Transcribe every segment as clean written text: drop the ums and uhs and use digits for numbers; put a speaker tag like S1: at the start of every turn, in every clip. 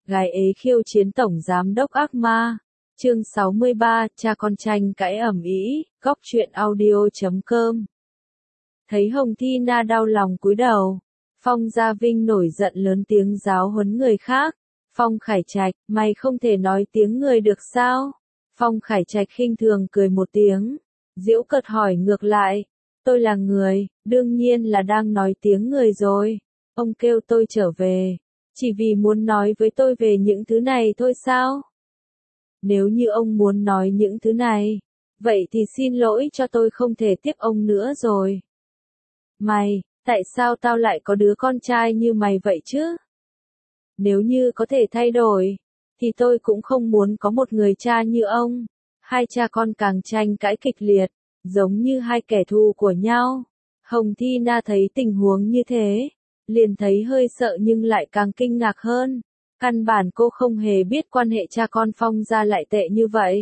S1: Gái ế khiêu chiến tổng giám đốc ác ma. Chương 63, cha con tranh cãi ầm ĩ, góc truyện audio.com. Thấy Hồng Thi Na đau lòng cúi đầu, Phong Gia Vinh nổi giận lớn tiếng giáo huấn người khác. Phong Khải Trạch, mày không thể nói tiếng người được sao? Phong Khải Trạch khinh thường cười một tiếng, giễu cợt hỏi ngược lại, tôi là người, đương nhiên là đang nói tiếng người rồi. Ông kêu tôi trở về, chỉ vì muốn nói với tôi về những thứ này thôi sao? Nếu như ông muốn nói những thứ này, vậy thì xin lỗi cho tôi không thể tiếp ông nữa rồi. Mày, tại sao tao lại có đứa con trai như mày vậy chứ? Nếu như có thể thay đổi, thì tôi cũng không muốn có một người cha như ông. Hai cha con càng tranh cãi kịch liệt, giống như hai kẻ thù của nhau. Hồng Thi Na thấy tình huống như thế, liền thấy hơi sợ nhưng lại càng kinh ngạc hơn. Căn bản cô không hề biết quan hệ cha con Phong gia lại tệ như vậy.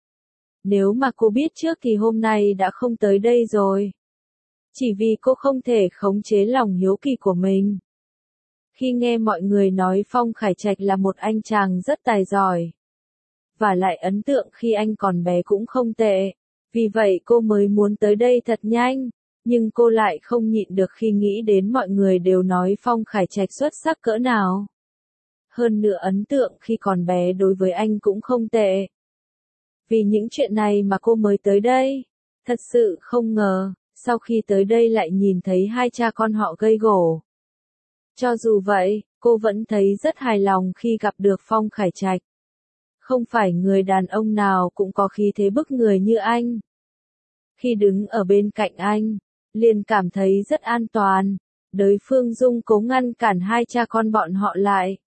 S1: Nếu mà cô biết trước thì hôm nay đã không tới đây rồi. Chỉ vì cô không thể khống chế lòng hiếu kỳ của mình. Khi nghe mọi người nói Phong Khải Trạch là một anh chàng rất tài giỏi, và lại ấn tượng khi anh còn bé cũng không tệ, vì vậy cô mới muốn tới đây thật nhanh, nhưng cô lại không nhịn được khi nghĩ đến mọi người đều nói Phong Khải Trạch xuất sắc cỡ nào. Hơn nữa ấn tượng khi còn bé đối với anh cũng không tệ. Vì những chuyện này mà cô mới tới đây. Thật sự không ngờ, sau khi tới đây lại nhìn thấy hai cha con họ gây gổ. Cho dù vậy, cô vẫn thấy rất hài lòng khi gặp được Phong Khải Trạch. Không phải người đàn ông nào cũng có khí thế bức người như anh. Khi đứng ở bên cạnh anh, liền cảm thấy rất an toàn. Đới Phương Dung cố ngăn cản hai cha con bọn họ lại.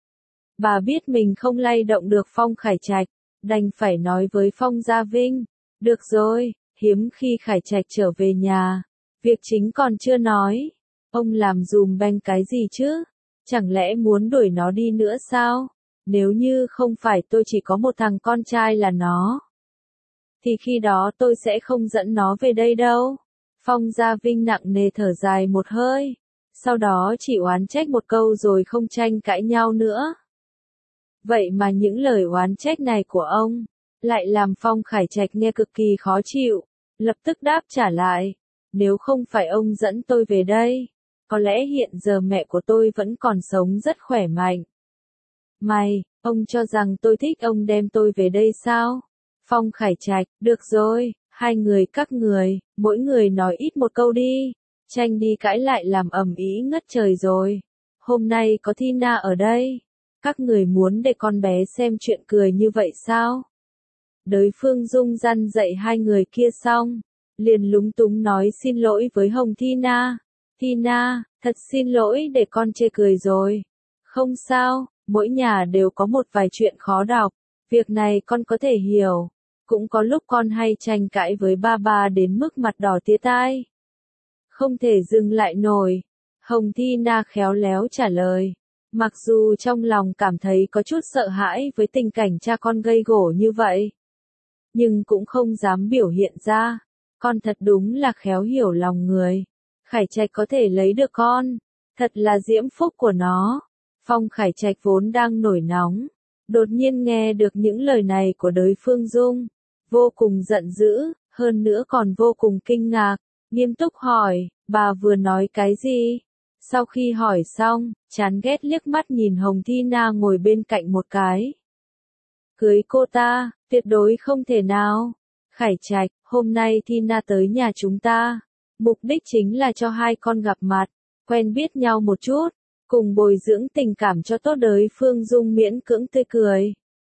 S1: Bà biết mình không lay động được Phong Khải Trạch, đành phải nói với Phong Gia Vinh, được rồi, hiếm khi Khải Trạch trở về nhà, việc chính còn chưa nói, ông làm dùm beng cái gì chứ, chẳng lẽ muốn đuổi nó đi nữa sao, nếu như không phải tôi chỉ có một thằng con trai là nó, thì khi đó tôi sẽ không dẫn nó về đây đâu. Phong Gia Vinh nặng nề thở dài một hơi, sau đó chỉ oán trách một câu rồi không tranh cãi nhau nữa. Vậy mà những lời oán trách này của ông, lại làm Phong Khải Trạch nghe cực kỳ khó chịu, lập tức đáp trả lại, nếu không phải ông dẫn tôi về đây, có lẽ hiện giờ mẹ của tôi vẫn còn sống rất khỏe mạnh. Mày, ông cho rằng tôi thích ông đem tôi về đây sao? Phong Khải Trạch, được rồi, hai người các người, mỗi người nói ít một câu đi, tranh đi cãi lại làm ầm ĩ ngất trời rồi. Hôm nay có Thi Na ở đây. Các người muốn để con bé xem chuyện cười như vậy sao? Đới Phương Dung răn dạy hai người kia xong, liền lúng túng nói xin lỗi với Hồng Thi Na. Thi Na, thật xin lỗi để con chê cười rồi. Không sao, mỗi nhà đều có một vài chuyện khó đọc, việc này con có thể hiểu. Cũng có lúc con hay tranh cãi với ba đến mức mặt đỏ tía tai. Không thể dừng lại nổi. Hồng Thi Na khéo léo trả lời. Mặc dù trong lòng cảm thấy có chút sợ hãi với tình cảnh cha con gây gổ như vậy, nhưng cũng không dám biểu hiện ra. Con thật đúng là khéo hiểu lòng người. Khải Trạch có thể lấy được con, thật là diễm phúc của nó. Phong Khải Trạch vốn đang nổi nóng, đột nhiên nghe được những lời này của Đới Phương Dung, vô cùng giận dữ, hơn nữa còn vô cùng kinh ngạc, nghiêm túc hỏi, bà vừa nói cái gì? Sau khi hỏi xong, chán ghét liếc mắt nhìn Hồng Thi Na ngồi bên cạnh một cái. Cưới cô ta, tuyệt đối không thể nào. Khải Trạch, hôm nay Thi Na tới nhà chúng ta. Mục đích chính là cho hai con gặp mặt, quen biết nhau một chút, cùng bồi dưỡng tình cảm cho tốt. Đới Phương Dung miễn cưỡng tươi cười.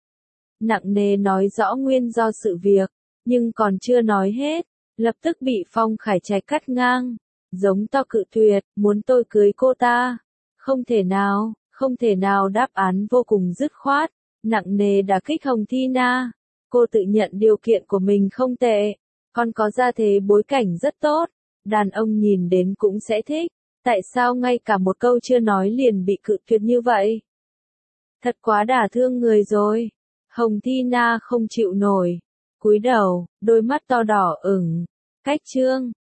S1: Nặng nề nói rõ nguyên do sự việc, nhưng còn chưa nói hết, lập tức bị Phong Khải Trạch cắt ngang. Giống to cự tuyệt, muốn tôi cưới cô ta. Không thể nào, không thể nào. Đáp án vô cùng dứt khoát, nặng nề đả kích Hồng Thi Na. Cô tự nhận điều kiện của mình không tệ, còn có gia thế bối cảnh rất tốt, đàn ông nhìn đến cũng sẽ thích, tại sao ngay cả một câu chưa nói liền bị cự tuyệt như vậy? Thật quá đả thương người rồi. Hồng Thi Na không chịu nổi, cúi đầu, đôi mắt to đỏ ửng. Cách chương